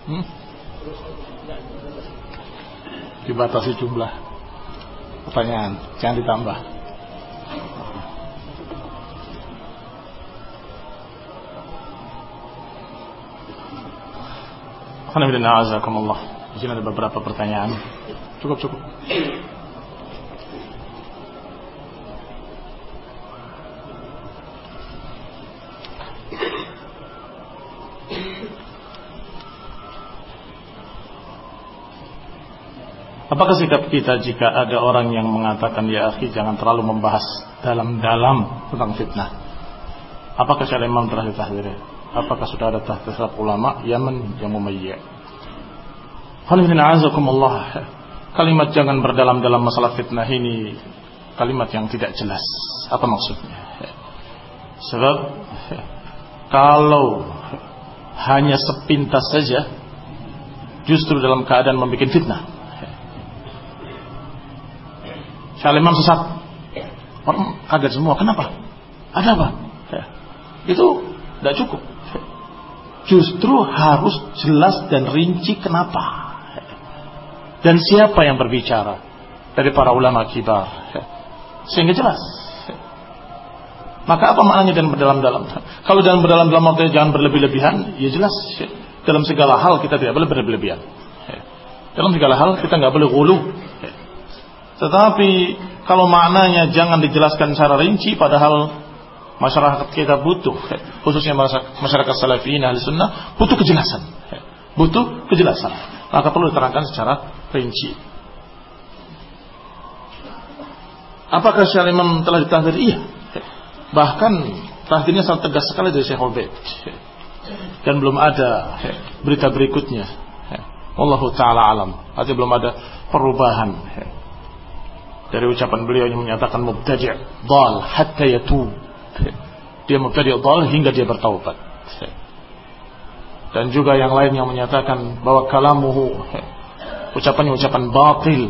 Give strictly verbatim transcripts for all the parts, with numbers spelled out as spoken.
Hmm? Dibatasi jumlah pertanyaan, jangan ditambah. Alhamdulillah, di sini ada beberapa pertanyaan. Cukup cukup. Apakah sikap kita jika ada orang yang mengatakan, ya akhi jangan terlalu membahas dalam-dalam tentang fitnah? Apakah syariat Imam telah ditahdir? Apakah sudah ada tahdir ulama Yaman yang memayyi'? Kalimat jangan berdalam dalam masalah fitnah ini kalimat yang tidak jelas. Apa maksudnya? Sebab kalau hanya sepintas saja, justru dalam keadaan membuat fitnah. Syariat Imam sesat, orang kaget semua. Kenapa? Ada apa? Itu tidak cukup. Justru harus jelas dan rinci kenapa dan siapa yang berbicara dari para ulama kibar, sehingga jelas. Maka apa maknanya dan berdalam-dalam? Kalau dalam berdalam-dalam artinya jangan berlebih-lebihan, ya jelas. Dalam segala hal kita tidak boleh berlebihan. Dalam segala hal kita nggak boleh ghulu. Tetapi kalau maknanya jangan dijelaskan secara rinci, padahal masyarakat kita butuh, khususnya masyarakat salafiyin ahli sunnah, butuh kejelasan. Butuh kejelasan. Maka perlu diterangkan secara rinci. Apakah syariat Imam telah ditahdir? Iya. Bahkan tahdirnya sangat tegas sekali dari Syekh Ubaid. Dan belum ada berita berikutnya. Wallahu ta'ala alam. Artinya belum ada perubahan dari ucapan beliau yang menyatakan mubtadi' dhal hatta yatub. Dia mubtadi' dhal hingga dia bertaubat. Dan juga yang lain yang menyatakan bahwa kalamuhu, ucapannya ucapan batil.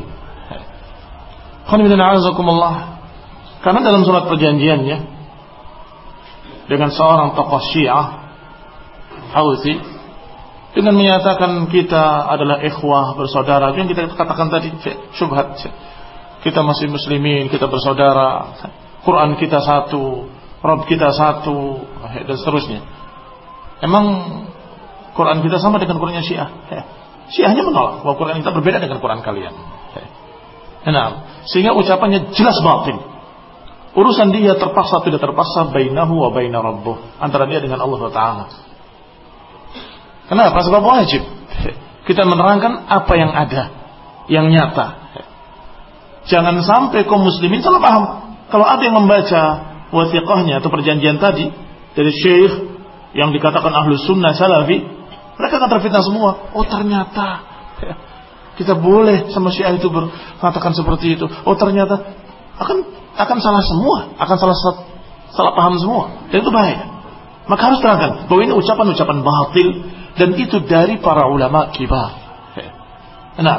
Karena dalam surat perjanjiannya dengan seorang tokoh Syiah Houthi, dengan menyatakan kita adalah ikhwah, bersaudara, yang kita katakan tadi syubhat, kita masih muslimin, kita bersaudara, Quran kita satu, Rabb kita satu, dan seterusnya. Emang Quran kita sama dengan Qurannya Syiah? Syiahnya menolak bahwa Quran kita berbeda dengan Quran kalian. Nah, sehingga ucapannya jelas batil. Urusan dia terpaksa tidak terpaksa, bainahu wa baina rabbuh, antara dia dengan Allah Taala. Kenapa? Sebab wajib kita menerangkan apa yang ada, yang nyata. Jangan sampai kaum muslimin salah paham. Kalau ada yang membaca wathiqahnya atau perjanjian tadi dari syekh yang dikatakan ahlu sunnah salafi, mereka akan terfitnah semua. Oh ternyata kita boleh sama Syiah itu mengatakan seperti itu. Oh ternyata akan akan salah semua, akan salah salah paham semua. Dan itu bahaya. Maka harus terangkan bahwa ini ucapan-ucapan batil dan itu dari para ulama kibar. Nah,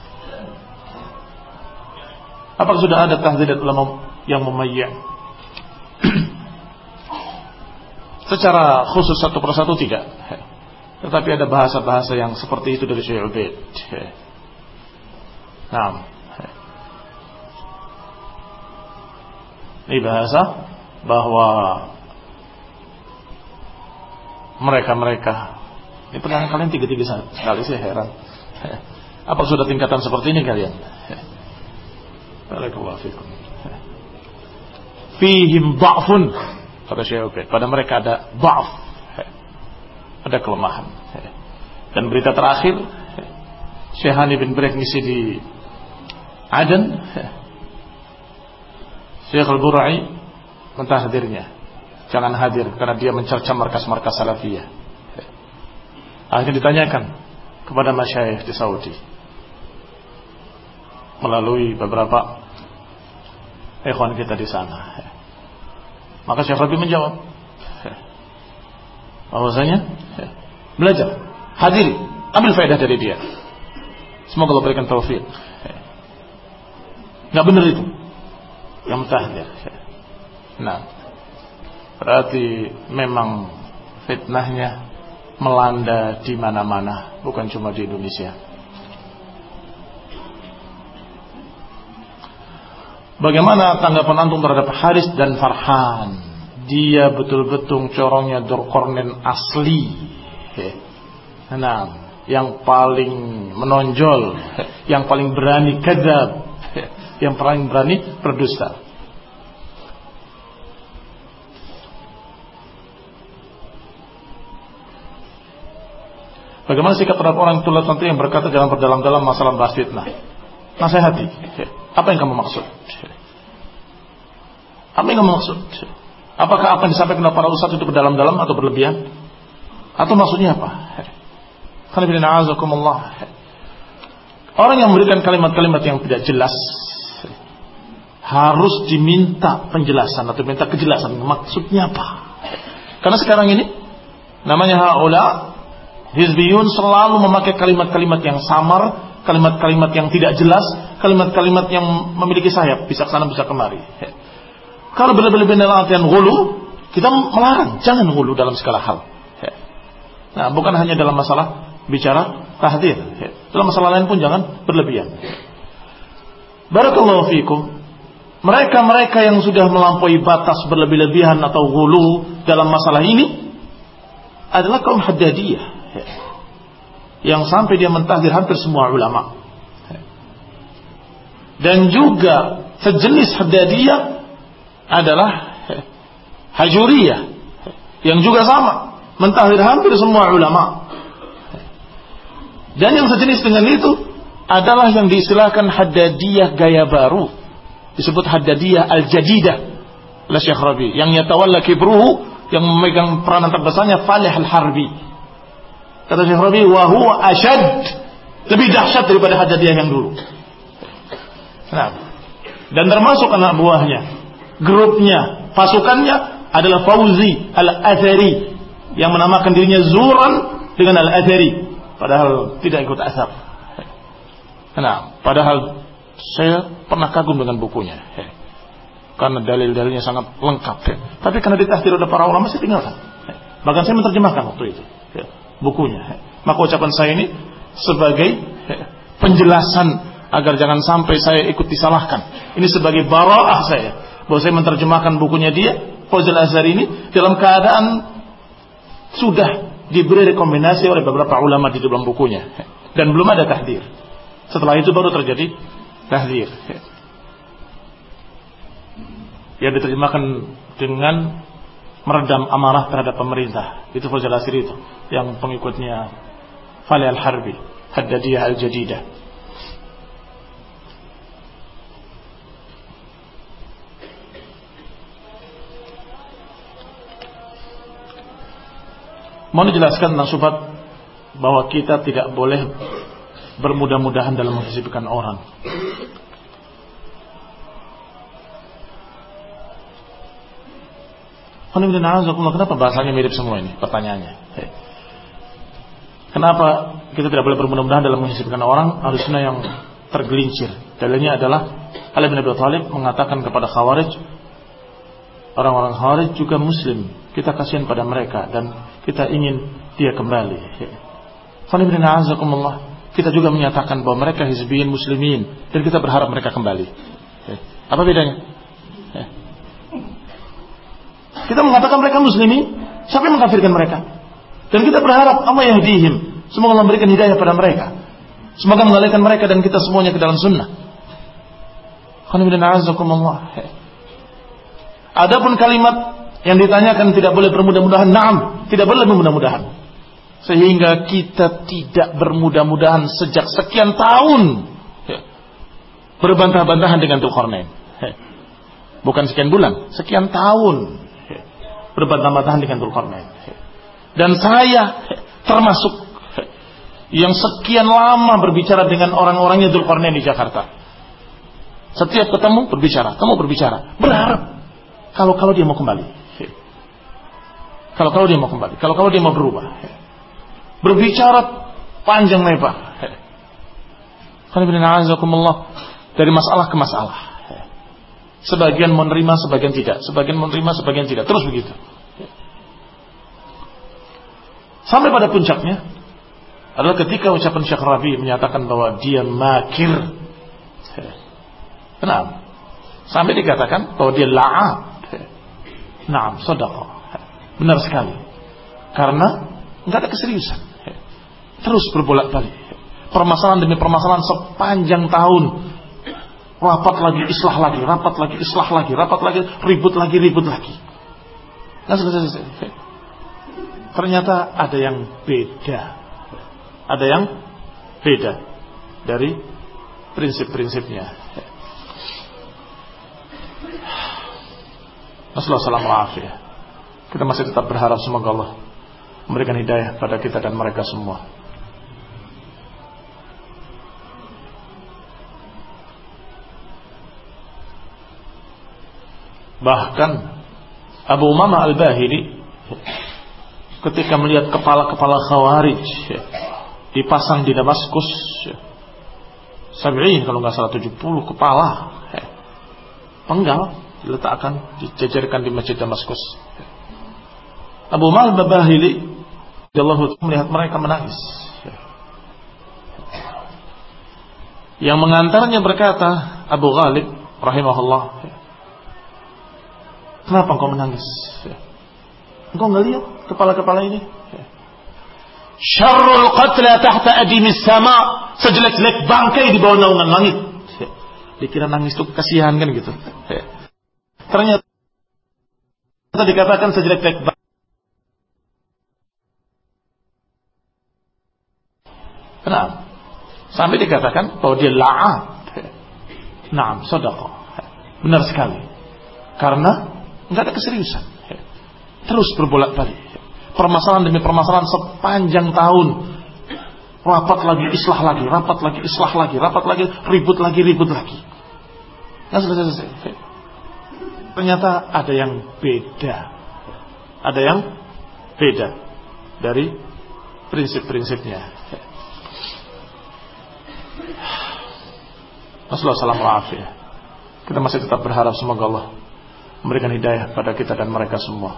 apakah sudah ada tahdzir ulama yang memayyi'? Secara khusus satu persatu tidak. Tetapi ada bahasa-bahasa yang seperti itu dari Syekh Ubaid. Nah, ini bahasa bahwa mereka-mereka, ini pendengaran kalian tiga-tiga sekali, saya heran. Apa sudah tingkatan seperti ini kalian? Barakallahu fikum. Fihim dha'fun, kata Syekh Ubaid, pada mereka ada dha'f, ada kelemahan. Dan berita terakhir, Syekh Hani bin Brek ngisi di Aden, Syekh Al-Burai mentahdirnya, jangan hadir karena dia mencerca markas-markas salafiyah. Akhirnya ditanyakan kepada masyayikh di Saudi melalui beberapa ikhwan kita di sana. Maka Syekh Rabi menjawab bahwasanya belajar, hadiri, ambil faedah dari dia. Semoga Allah berikan taufik. Enggak benar itu yang mentahdir. Nah, berarti memang fitnahnya melanda di mana-mana, bukan cuma di Indonesia. Bagaimana tanggapan antum terhadap Haris dan Farhan? Dia betul-betul corongnya Dzulqarnain asli. Nah, yang paling menonjol, yang paling berani kadzab, yang paling berani berdusta. Bagaimana sikap terhadap orang tua santri yang berkata jangan berdalam-dalam masalah bahas fitnah? Nasihati. Apa yang kamu maksud? Apa yang kamu maksud? Apakah apa yang disampaikan oleh para ustaz itu berdalam-dalam atau berlebihan? Atau maksudnya apa? Orang yang memberikan kalimat-kalimat yang tidak jelas harus diminta penjelasan atau minta kejelasan maksudnya apa. Karena sekarang ini namanya haula hizbiyun selalu memakai kalimat-kalimat yang samar, kalimat-kalimat yang tidak jelas, kalimat-kalimat yang memiliki sayap, bisa ke sana bisa kemari. Kalau berlebihan dalam artian ghulu, kita melarang, jangan ghulu dalam segala hal. Nah, bukan hanya dalam masalah bicara tahdzir, dalam masalah lain pun jangan berlebihan. Barakallahu fikum. Mereka-mereka yang sudah melampaui batas berlebih-lebihan atau ghulu dalam masalah ini adalah kaum Haddadiyah, yang sampai dia mentahdir hampir semua ulama. Dan juga sejenis Haddadiyah adalah Hajuriyah, yang juga sama mentahdir hampir semua ulama. Dan yang sejenis dengan itu adalah yang diistilahkan Haddadiyah gaya baru, disebut Haddadiyah al-Jadidah oleh Syekh Rabi, yang yatawalla kibruhu, yang memegang peranan terbesarnya Falih al-Harbi. Kata Syekh Rabi, wa huwa ashad, lebih dahsyat daripada Haddadiyah yang dulu. Nah, dan termasuk anak buahnya, grupnya, pasukannya adalah Fauzi al-Athari, yang menamakan dirinya Zuran dengan al-Athari, padahal tidak ikut asar. Nah, padahal saya pernah kagum dengan bukunya, karena dalil-dalilnya sangat lengkap. Tapi karena ditahdir oleh para ulama, saya tinggalkan. Bahkan saya menerjemahkan waktu itu bukunya. Maka ucapan saya ini sebagai penjelasan agar jangan sampai saya ikut disalahkan. Ini sebagai bara'ah saya, bahwa saya menerjemahkan bukunya dia, Fauzul Azhar ini, dalam keadaan sudah diberi rekomendasi oleh beberapa ulama di dalam bukunya, dan belum ada tahdir. Setelah itu baru terjadi tahdir. Yang diterjemahkan dengan meredam amarah terhadap pemerintah. Itu Fauzul Azhar itu, yang pengikutnya Falih al-Harbi, Haddadiyah al-Jadidah. Mau dijelaskan tentang syubhat bahwa kita tidak boleh bermudah-mudahan dalam menghizibkan orang. Kenapa bahasanya mirip semua ini? Pertanyaannya. Kenapa kita tidak boleh bermudah-mudahan dalam menghizibkan orang? Harusnya yang tergelincir. Dalilnya adalah Ali bin Abi Thalib mengatakan kepada Khawarij, orang-orang Khawarij juga Muslim, kita kasihan pada mereka dan kita ingin dia kembali. Kita juga menyatakan bahwa mereka hizbiyin muslimin dan kita berharap mereka kembali. Apa bedanya? Kita mengatakan mereka muslimin, siapa yang mengkafirkan mereka? Dan kita berharap Allah yahdihim, semoga memberikan hidayah pada mereka, semoga mengalihkan mereka dan kita semuanya ke dalam sunnah. Adapun kalimat yang ditanyakan tidak boleh bermudah-mudahan, na'am, tidak boleh bermudah-mudahan. Sehingga kita tidak bermudah-mudahan sejak sekian tahun berbantah-bantahan dengan Dzulqarnain. Bukan sekian bulan, sekian tahun berbantah-bantahan dengan Dzulqarnain. Dan saya termasuk yang sekian lama berbicara dengan orang-orangnya Dzulqarnain di Jakarta. Setiap ketemu berbicara, kamu berbicara, berharap kalau kalau dia mau kembali. Kalau kalau dia mau kembali, kalau kalau dia mau berubah. Berbicara panjang lebar. Dari masalah ke masalah. Sebagian menerima, sebagian tidak. Sebagian menerima, sebagian tidak. Terus begitu. Sampai pada puncaknya adalah ketika ucapan Syekh Rabi menyatakan bahwa dia makir. Kenapa? Sampai dikatakan bahwa dia la'ab. Naam, shadaqah. Benar sekali. Karena enggak ada keseriusan. Terus berbolak-balik. Permasalahan demi permasalahan sepanjang tahun. Rapat lagi, islah lagi, rapat lagi, islah lagi, rapat lagi, ribut lagi, ribut lagi. Nah, selesai. Ternyata ada yang beda. Ada yang beda dari prinsip-prinsipnya. Assalamualaikum. Kita masih tetap berharap semoga Allah memberikan hidayah pada kita dan mereka semua. Bahkan Abu Umamah Al-Bahili ketika melihat kepala-kepala Khawarij dipasang di Damaskus, sab'in kalau nggak salah tujuh puluh kepala penggal diletakkan, dijajarkan di Masjid Damaskus. Abu Umamah Al-Bahili radhiyallahu anhu melihat mereka menangis. Yang mengantarnya berkata, Abu Ghalib rahimahullah, kenapa engkau menangis? Engkau enggak lihat kepala-kepala ini? Syarrul qatla tahta adimis sama, sejelek-jelek bangkai di bawah naungan langit. Dikira nangis itu kasihan kan gitu. Ternyata dikatakan sejelek-jelek bangkai. Kenapa? Sampai dikatakan bahwa dia la'ab. Naam, shadaqah. Benar sekali. Karena enggak ada keseriusan. Terus berbolak-balik. Permasalahan demi permasalahan sepanjang tahun. Rapat lagi, islah lagi, rapat lagi, islah lagi, rapat lagi, ribut lagi, ribut lagi. Nah, selesai. Ternyata ada yang beda. Ada yang beda dari prinsip-prinsipnya. Assalamualaikum. Kita masih tetap berharap semoga Allah memberikan hidayah pada kita dan mereka semua.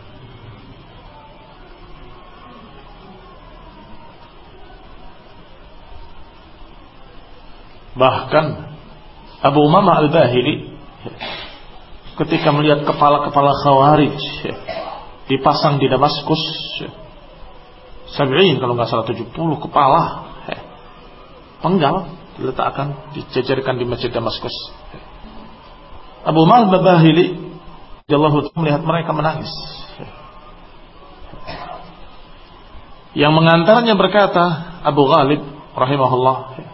Bahkan Abu Umamah Al-Bahili ketika melihat kepala-kepala Khawarij dipasang di Damaskus, sab'in kalau nggak salah tujuh puluh kepala penggal diletakkan, dijajarkan di Masjid Damaskus. Abu Umamah Al-Bahili radhiyallahu anhu melihat mereka menangis. Yang mengantarnya berkata, Abu Ghalib rahimahullah,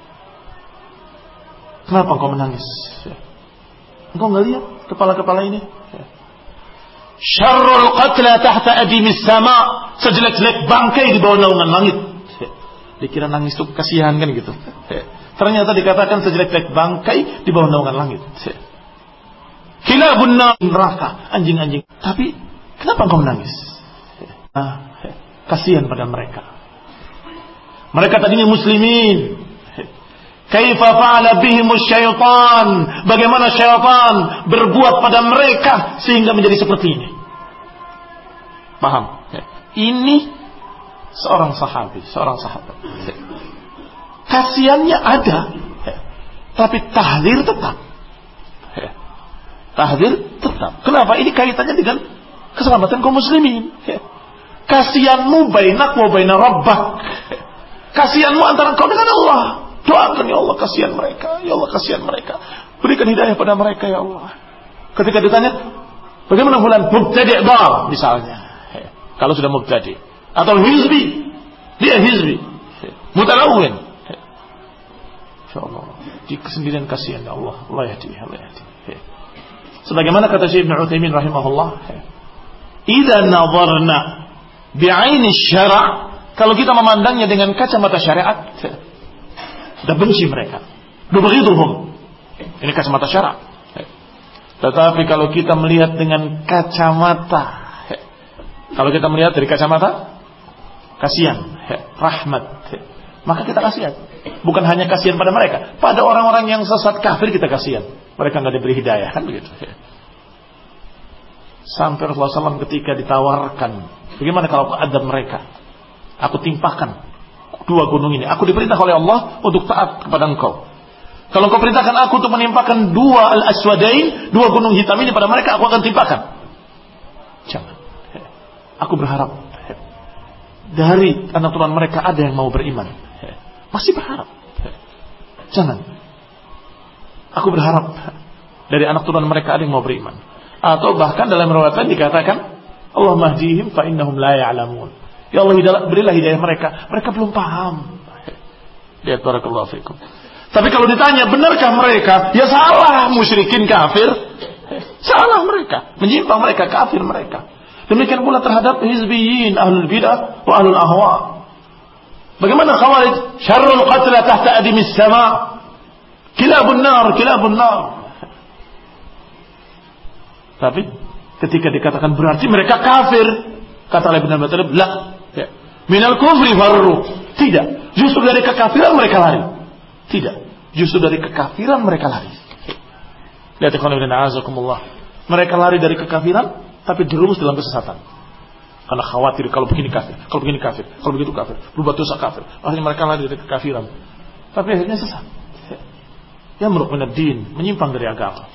kenapa engkau menangis? Engkau enggak lihat kepala-kepala ini? Syarrul qatla tahta adimis sama, sejelek-jelek bangkai di bawah naungan langit. Dikira nangis itu kasihan kan gitu. Ternyata dikatakan sejelek-jelek bangkai di bawah naungan langit. Kilabun neraka, anjing-anjing. Tapi kenapa engkau menangis? Nah, kasihan pada mereka. Mereka tadinya muslimin. Kaifa fa'ala bihimus syaitan? Bagaimana syaitan berbuat pada mereka sehingga menjadi seperti ini? Paham? Ini seorang sahabi, seorang sahabat. Kasihannya ada, tapi tahdir tetap. Tahdir tetap. Kenapa? Ini kaitannya dengan keselamatan kaum muslimin. Kasihanmu bainak wa baina rabbak. Kasihanmu antara kau dengan Allah. Doakan ya Allah, kasihan mereka. Ya Allah, kasihan mereka. Berikan hidayah pada mereka ya Allah. Ketika ditanya, bagaimana fulan mubtadi' dal misalnya. Kalau sudah mubtadi' atau hizbi, dia hizbi. Mutalawwin. Insyaallah di kesendirian kasihan ya Allah. Allah yahdi, Allah yahdi. Sebagaimana kata Syekh Ibnu Utsaimin rahimahullah, idza nadharna bi'aini syara', kalau kita memandangnya dengan kacamata syariat, sudah benci mereka. Nubghiduhum. Ini kacamata syara'. Tetapi kalau kita melihat dengan kacamata, kalau kita melihat dari kacamata kasihan, rahmat, maka kita kasihan. Bukan hanya kasihan pada mereka, pada orang-orang yang sesat kafir kita kasihan. Mereka nggak diberi hidayah, kan begitu. Sampai Rasulullah shallallahu alaihi wasallam ketika ditawarkan, bagaimana kalau adab mereka? Aku timpahkan dua gunung ini. Aku diperintah oleh Allah untuk taat kepada engkau. Kalau engkau perintahkan aku untuk menimpakan dua al-aswadain, dua gunung hitam ini pada mereka, aku akan timpakan. Jangan. Aku berharap dari anak turunan mereka ada yang mau beriman. Masih berharap. Jangan. Aku berharap dari anak turunan mereka ada yang mau beriman. Atau bahkan dalam riwayat dikatakan, Allah mahdihim fa innahum la ya'lamun. Ya Allah, berilah hidayah mereka. Mereka belum paham. Lihat, barakallahu fikum. Tapi kalau ditanya, benarkah mereka? Ya salah, musyrikin kafir. Salah mereka. Menyimpang mereka, kafir mereka. Demikian pula terhadap hizbiyin, ahlul bidah wa ahlul ahwa. Bagaimana khawarij? Syarrul qatla tahta adimis sama. Kilabun nar, kilabun nar. Tapi ketika dikatakan berarti mereka kafir, kata Ali bin Abi Thalib, la. Ya. Minal kufri farru. Tidak. Justru dari kekafiran mereka lari. Tidak. Justru dari kekafiran mereka lari. Lihat ikhwan fillah a'azakumullah. Mereka lari dari kekafiran tapi jerumus dalam kesesatan. Karena khawatir kalau begini kafir, kalau begini kafir, kalau begitu kafir, berbuat dosa kafir. Akhirnya mereka lari dari kekafiran. Tapi akhirnya sesat. Ya menurut din, menyimpang dari agama.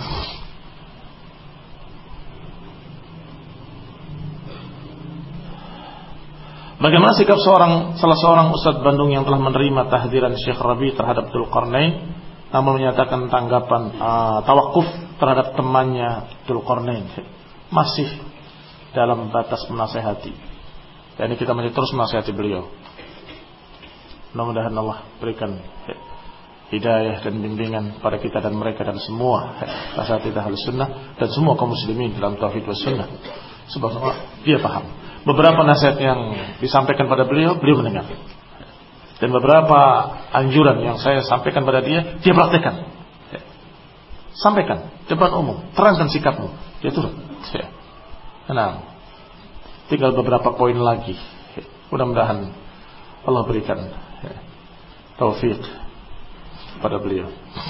Bagaimana sikap seorang salah seorang ustadz Bandung yang telah menerima tahdiran Syekh Rabi terhadap Dzulqarnain, namun menyatakan tanggapan uh, tawakuf terhadap temannya Dzulqarnain masih dalam batas menasehati. Dan ini kita masih terus menasehati beliau. Mudah-mudahan Allah berikan hidayah dan bimbingan pada kita dan mereka dan semua asatidz Ahlus Sunnah dan semua kaum muslimin dalam tauhid was sunnah. Subhanallah, dia paham. Beberapa nasihat yang disampaikan pada beliau, beliau mendengar. Dan beberapa anjuran yang saya sampaikan pada dia, dia praktekkan. Sampaikan depan umum, terangkan sikapmu, dia turut. Nah, tinggal beberapa poin lagi. Mudah-mudahan Allah berikan taufik pada beliau.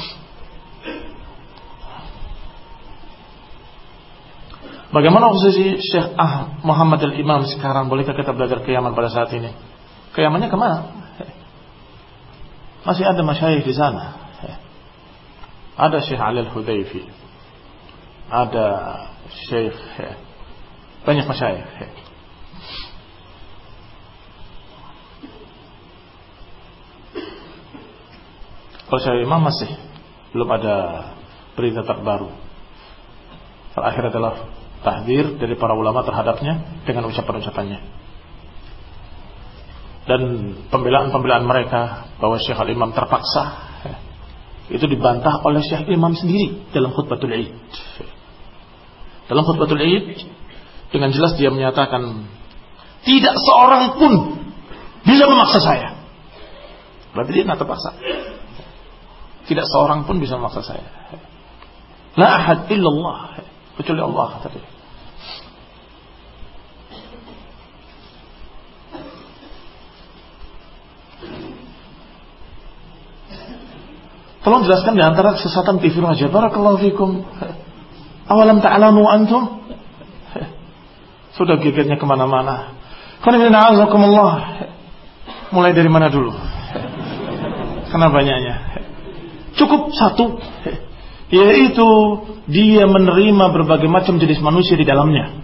Bagaimana posisi Syekh Ah Muhammad Al-Imam sekarang? Bolehkah kita belajar Yaman pada saat ini? Yamannya kemana? Masih ada masyayikh di sana. Ada Syekh Ali Al-Hudayfi, ada Syekh, banyak masyayikh. Kalau Syekh Imam masih belum ada berita terbaru. Terakhir adalah tahdir dari para ulama terhadapnya dengan ucapan-ucapannya dan pembelaan-pembelaan mereka bahwa Syekh Al-Imam terpaksa, itu dibantah oleh Syekh Imam sendiri dalam khutbatul Id. Dalam khutbatul Id dengan jelas dia menyatakan tidak seorang pun bisa memaksa saya. Berarti dia tidak terpaksa. Tidak seorang pun bisa memaksa saya. La ahad illallah, kecuali Allah tadi. Tolong jelaskan di antara kesesatan T V Raja. Barakallahu fikum. Awalam ta'lamu antum? Sudah gegernya kemana-mana. Qanibina'azakumullah. Mulai dari mana dulu? Karena banyaknya. Cukup satu, yaitu dia menerima berbagai macam jenis manusia di dalamnya.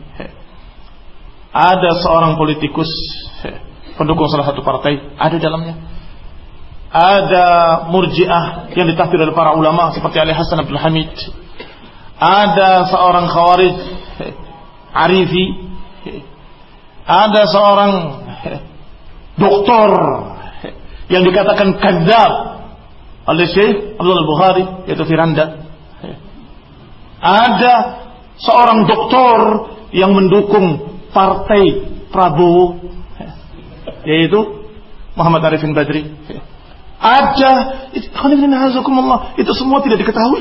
Ada seorang politikus pendukung salah satu partai, ada di dalamnya. Ada murji'ah yang ditafsir oleh para ulama seperti Ali Hasan Abdul Hamid. Ada seorang khawarij arifi. Ada seorang doktor yang dikatakan kadzab oleh Syekh Abdul Bukhari, yaitu Firanda. Ada seorang doktor yang mendukung partai Prabowo, yaitu Muhammad Arifin Badri. Ada, itu semua tidak diketahui.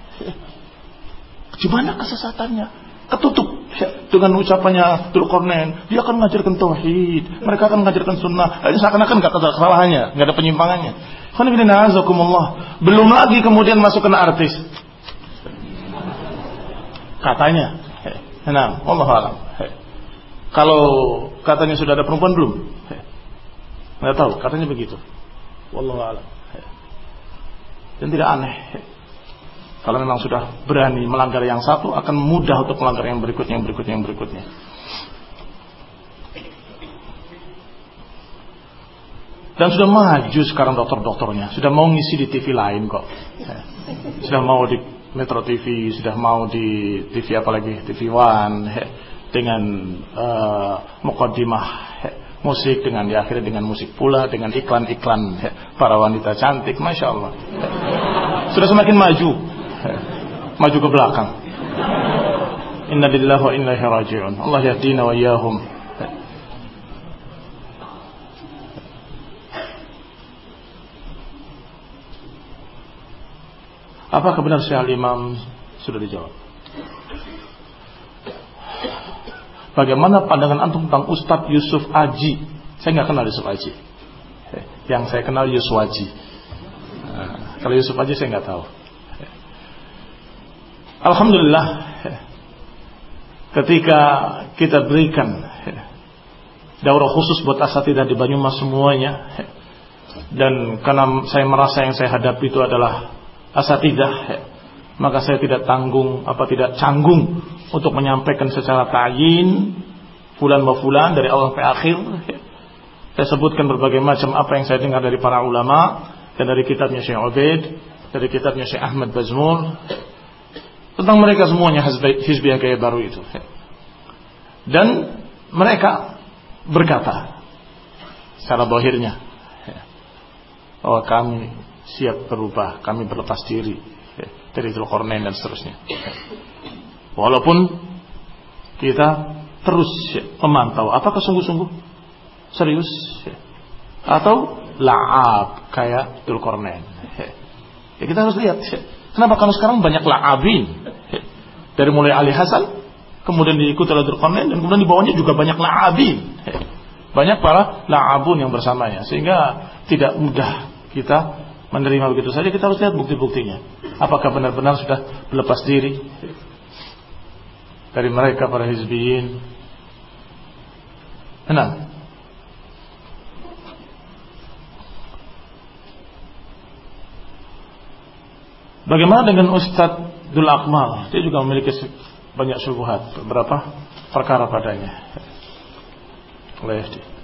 Gimana kesesatannya? Ketutup dengan ucapannya Dzulqarnain. Dia akan mengajarkan tauhid, mereka akan mengajarkan sunnah. Seakan-akan nggak ada kesalahannya, nggak ada penyimpangannya. Belum lagi kemudian masukkan artis. Katanya, nah, Allah alam. Kalau katanya sudah ada perempuan belum? Nggak tahu, katanya begitu. Wallahu a'lam. Dan tidak aneh. Kalau memang sudah berani melanggar yang satu, akan mudah untuk melanggar yang berikutnya, yang berikutnya, yang berikutnya. Dan sudah maju sekarang dokter-dokternya, sudah mau ngisi di T V lain kok. Sudah mau di Metro T V, sudah mau di T V apalagi, T V One, dengan uh, mukaddimah musik, dengan diakhiri dengan musik pula, dengan iklan-iklan para wanita cantik, masya Allah. Sudah semakin maju, maju ke belakang. Inna lillahi wa inna ilaihi raji'un. Allah yahdina wa iyyahum. Apakah benar Syekh Al-Imam? Sudah dijawab. Bagaimana pandangan antum tentang Ustadz Yusuf Aji? Saya nggak kenal Yusuf Aji. Yang saya kenal Yusuf Aji. Nah, kalau Yusuf Aji saya nggak tahu. Alhamdulillah, ketika kita berikan daurah khusus buat asatidzah di Banyumas semuanya, dan karena saya merasa yang saya hadapi itu adalah asatidzah, maka saya tidak tanggung apa tidak canggung untuk menyampaikan secara ta'yin fulan wa fulan dari awal sampai akhir. Saya sebutkan berbagai macam apa yang saya dengar dari para ulama, dan dari kitabnya Syekh Ubaid, dari kitabnya Syekh Ahmad Bazmul, tentang mereka semuanya hizbiyah gaya baru itu. Dan mereka berkata secara zahirnya bahwa kami siap berubah, kami berlepas diri dari Dzulqarnain dan seterusnya. Walaupun kita terus memantau apakah sungguh-sungguh serius atau la'ab kayak Dzulqarnain. Ya, kita harus lihat. Kenapa kalau sekarang banyak la'abin, dari mulai Ali Hasan, kemudian diikuti oleh Dzulqarnain, dan kemudian di bawahnya juga banyak la'abin, banyak para la'abun yang bersamanya, sehingga tidak mudah kita menerima begitu saja. Kita harus lihat bukti-buktinya. Apakah benar-benar sudah berlepas diri dari mereka para hizbiyin? Nah, bagaimana dengan Ustadz Dul Akmal? Dia juga memiliki banyak syubhat, beberapa perkara padanya. Boleh.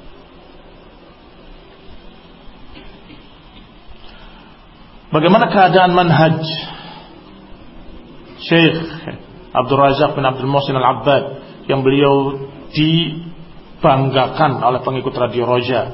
Bagaimana keadaan manhaj Syekh Abdul Razak bin Abdul Muhsin Al-Abbad yang beliau dibanggakan oleh pengikut Radio Roja?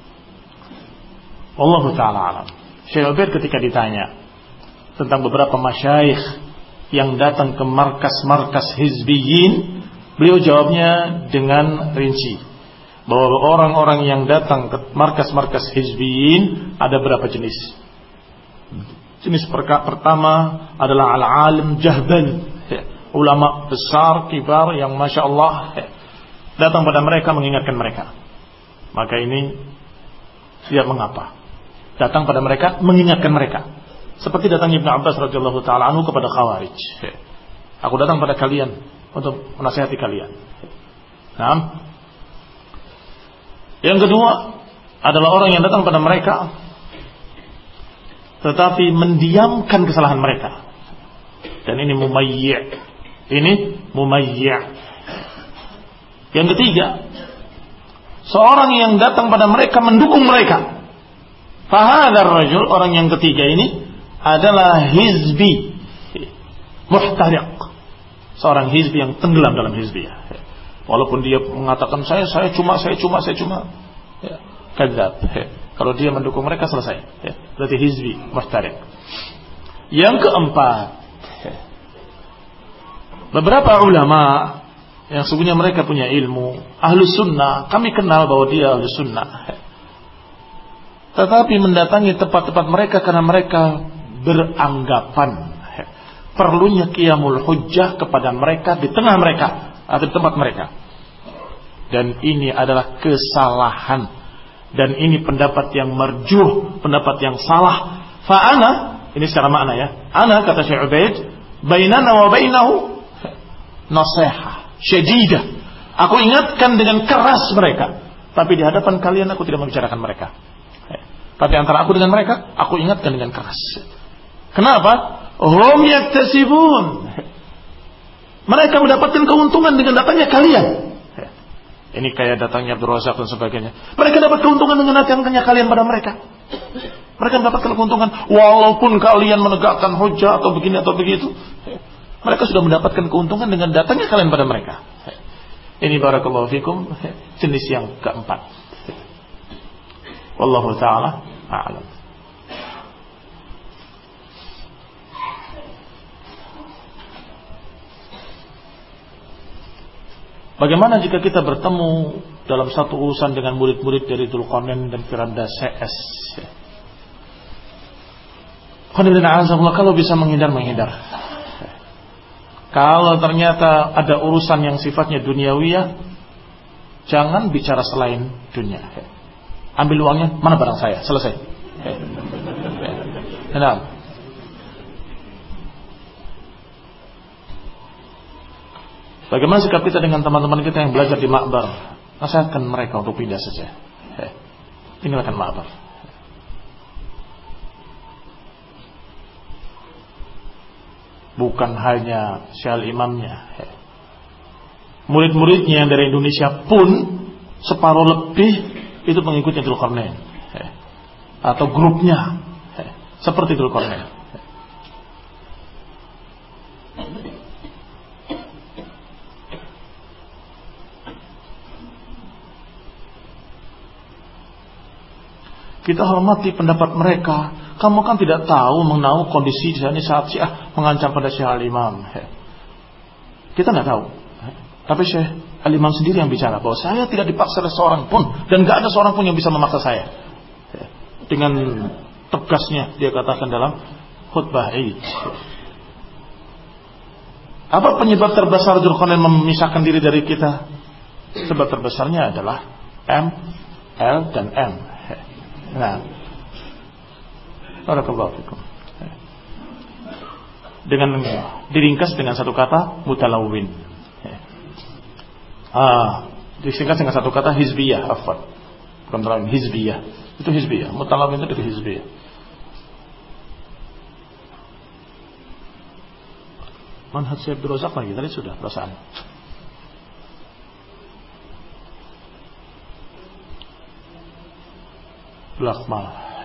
Wallahu ta'ala alam. Syekh Ubaid ketika ditanya tentang beberapa masyayikh yang datang ke markas-markas hizbiyin, beliau jawabnya dengan rinci bahwa orang-orang yang datang ke markas-markas hizbiyin ada berapa jenis. Jenis pertama adalah al-alim jahbal, ulama besar, kibar yang masya Allah datang pada mereka mengingatkan mereka. Maka ini tidak mengapa. Datang pada mereka mengingatkan mereka. Seperti datangnya Ibnu Abbas radhiyallahu taala anhu kepada Khawarij. Aku datang pada kalian untuk menasihati kalian. Nah, yang kedua adalah orang yang datang pada mereka tetapi mendiamkan kesalahan mereka. Dan ini mumayyi'. Ini mumayyi'. Yang ketiga, seorang yang datang pada mereka mendukung mereka. Fahadzal rajul, orang yang ketiga ini adalah hizbi muhtariq. Seorang hizbi yang tenggelam dalam hizbiyah. Walaupun dia mengatakan saya saya cuma saya cuma saya cuma ya, kadzab. Kalau dia mendukung mereka selesai, ya. Berarti hizbi muhtariq. Yang keempat, beberapa ulama yang sebenarnya mereka punya ilmu, ahlus sunnah, kami kenal bahwa dia ahlus sunnah, tetapi mendatangi tempat-tempat mereka karena mereka beranggapan perlunya qiyamul hujjah kepada mereka di tengah mereka atau di tempat mereka. Dan ini adalah kesalahan. Dan ini pendapat yang marjuh, pendapat yang salah. Fa'ana, ini secara makna ya. Ana, kata Syekh Ubaid, bainana wa bainahu nasiha syadidah. Aku ingatkan dengan keras mereka. Tapi di hadapan kalian aku tidak membicarakan mereka. Tapi antara aku dengan mereka, aku ingatkan dengan keras. Kenapa? Hum yaktasibun. Mereka mendapatkan keuntungan dengan datangnya kalian. Ini kayak datangnya Abdul Razak dan sebagainya. Mereka dapat keuntungan dengan datangnya kalian pada mereka. Mereka mendapatkan keuntungan walaupun kalian menegakkan hujjah atau begini atau begitu. Mereka sudah mendapatkan keuntungan dengan datangnya kalian pada mereka. Ini barakallahu fikum jenis yang keempat. Wallahu ta'ala a'lam. Bagaimana jika kita bertemu dalam satu urusan dengan murid-murid dari Dzulqarnain dan Firanda C S? Kalau bisa menghindar, menghindar. Kalau ternyata ada urusan yang sifatnya duniawiyah, jangan bicara selain dunia. Ambil uangnya, mana barang saya, selesai. Nah, bagaimana sikap kita dengan teman-teman kita yang belajar di makbar? Nasihatkan mereka untuk pindah saja. Tinggalkan makbar. Bukan hanya syal imamnya, murid-muridnya yang dari Indonesia pun separuh lebih itu pengikutnya Dzulqarnain atau grupnya seperti Dzulqarnain. Kita hormati pendapat mereka. Kamu kan tidak tahu mengenai kondisi di sana saat Syiah mengancam pada Syekh Al-Imam. Kita tidak tahu. Tapi Syekh Al-Imam sendiri yang bicara bahwa saya tidak dipaksa oleh seorang pun dan tidak ada seorang pun yang bisa memaksa saya. Dengan tegasnya dia katakan dalam khutbah Id. Apa penyebab terbesar Dzulqarnain memisahkan diri dari kita? Sebab terbesarnya adalah M, L dan M. Nah, barakallahu fikum. Dengan diringkas dengan satu kata mutalawwin. Ah, disingkat dengan satu kata hizbiyah, afwan. Bukan mutalawwin, hizbiyah. Itu hizbiyah. Mutalawwin itu hizbiyah. Manhaj Syekh Abdul Razak lagi tadi sudah perasaan. Belakmal.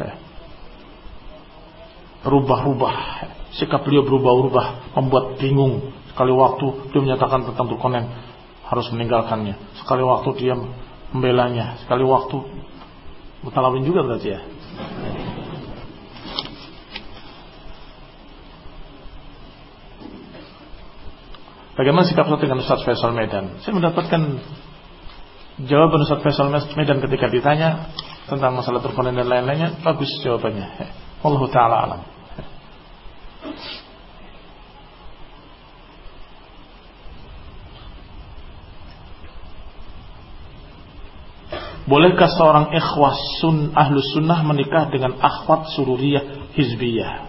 Berubah-ubah, sikap beliau berubah-ubah, membuat bingung. Sekali waktu dia menyatakan tentang Dzulqarnain harus meninggalkannya, sekali waktu dia membelanya, sekali waktu mutalawin juga berarti ya. Bagaimana sikap saya dengan Ustaz Faisal Medan? Saya mendapatkan jawaban Ustaz Faisal Medan ketika ditanya tentang masalah Dzulqarnain dan lain-lainnya, bagus jawabannya. Wallahu ta'ala alam. Bolehkah seorang ikhwas sun, ahlus sunnah menikah dengan akhwat sururiyah hizbiyah?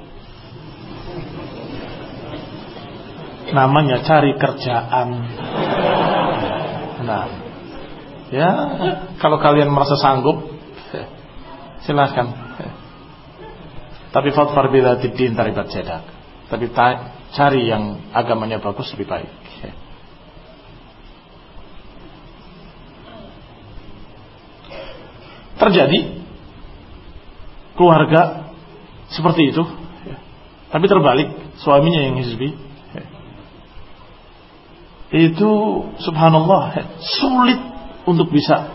Namanya cari kerjaan. Nah, ya kalau kalian merasa sanggup, silahkan. Tapi fadfar bila tiddin taribat jadak. Tapi cari yang agamanya bagus lebih baik. Terjadi keluarga seperti itu, tapi terbalik suaminya yang hizbi, itu subhanallah sulit untuk bisa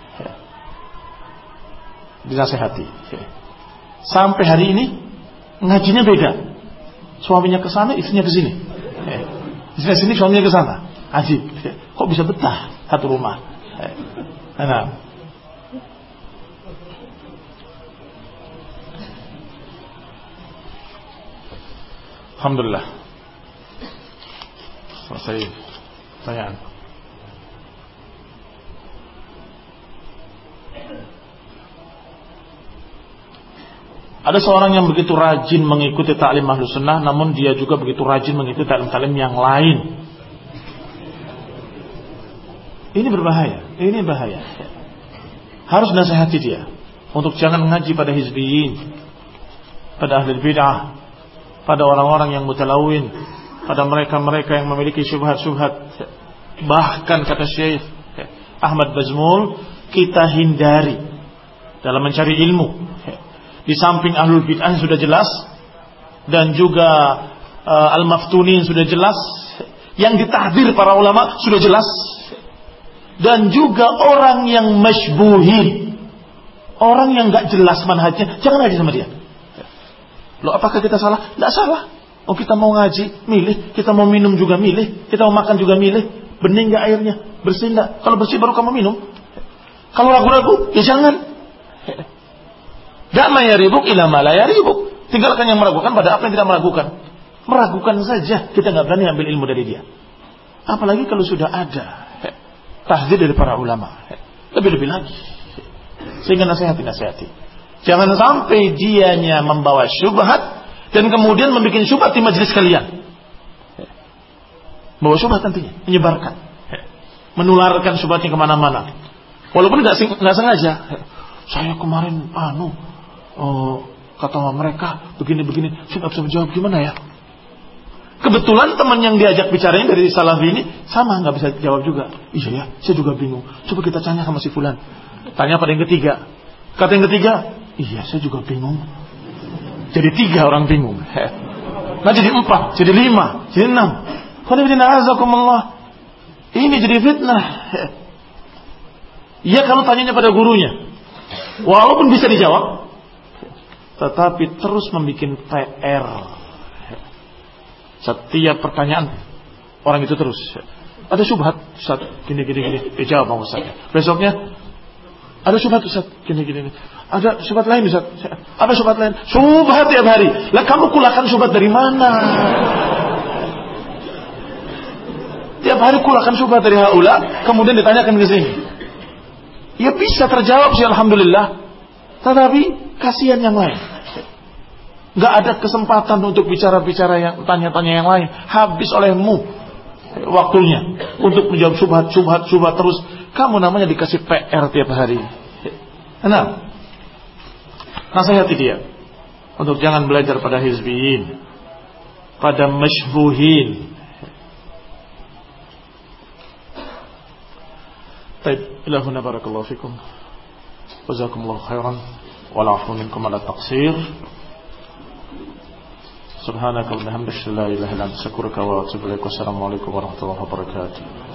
dinasehati. Sampai hari ini ngajinya beda, suaminya ke sana, istrinya ke sini, istrinya sini, suaminya ke sana. Ajib, kok bisa betah satu rumah? Nah, alhamdulillah selesai pertanyaan. Ada seorang yang begitu rajin mengikuti ta'lim Ahlus Sunnah, namun dia juga begitu rajin mengikuti ta'lim-ta'lim yang lain. Ini berbahaya, ini bahaya. harus nasihati dia untuk jangan mengaji pada hizbiyin, pada ahli bid'ah, pada orang-orang yang mutalawin, pada mereka-mereka yang memiliki syubhat-syubhat. Bahkan kata Syekh Ahmad Bazmul, kita hindari dalam mencari ilmu. Di samping ahlul bid'ah sudah jelas, dan juga uh, al-maftunin sudah jelas, yang ditahdir para ulama sudah jelas, dan juga orang yang masybuhin, orang yang gak jelas manhajnya, jangan ngaji sama dia. Loh, apakah kita salah? Tidak salah. Oh, kita mau ngaji, milih. Kita mau minum juga milih. Kita mau makan juga milih. Bening gak airnya? Bersih gak? Kalau bersih baru kamu minum. Kalau ragu-ragu, ya jangan. Da'ma yaribuk ila ma la yaribuk. Tinggalkan yang meragukan pada apa yang tidak meragukan. Meragukan saja, kita gak berani ambil ilmu dari dia. Apalagi kalau sudah ada tahdzir dari para ulama. Lebih-lebih lagi. Sehingga nasihati-nasihati. Jangan sampai dianya membawa syubhat dan kemudian membuat syubhat di majelis kalian. Bawa syubhat nantinya, menyebarkan, menularkan syubhatnya kemana-mana. Walaupun nggak nggak sengaja. Saya kemarin, anu, oh, kata mereka begini-begini, saya nggak bisa menjawab gimana ya. Kebetulan teman yang diajak bicaranya dari Salafi ini sama, nggak bisa jawab juga. Iya ya, saya juga bingung. Coba kita tanya sama si Fulan. Tanya pada yang ketiga. Kata yang ketiga, iya saya juga bingung. Jadi tiga orang bingung. Nah jadi empat, jadi lima, jadi enam. Ini jadi fitnah. Ya kalau tanyanya pada gurunya, walaupun bisa dijawab, tetapi terus membuat P R. Setiap pertanyaan orang itu terus ada syubhat, Ustaz, gini gini gini, dijawab sama Ustaz. Besoknya ada syubhat, Ustaz, gini gini. Ada syubhat lain, Ustaz. Ada syubhat lain. Syubhat tiap hari. Lah kamu kulakan syubhat dari mana? Tiap hari kulakan syubhat dari haula, kemudian ditanyakan ke sini. Ya bisa terjawab sih alhamdulillah. Tetapi kasihan yang lain. Enggak ada kesempatan untuk bicara-bicara yang tanya-tanya yang lain. Habis olehmu waktunya untuk menjawab syubhat, syubhat, syubhat terus. Kamu namanya dikasih P R tiap hari. Nah, nasihati dia untuk jangan belajar pada hizbiyin, pada masybuhin. Baik, ilahuna barakallahu fikum. Jazakumullahu khairan wa la'afu minkum ala taqsir. Subhanaka wa bihamdika la ilaha illa anta astaghfiruka wa atubu ilaik. Wassalamu alaikum warahmatullahi wabarakatuh.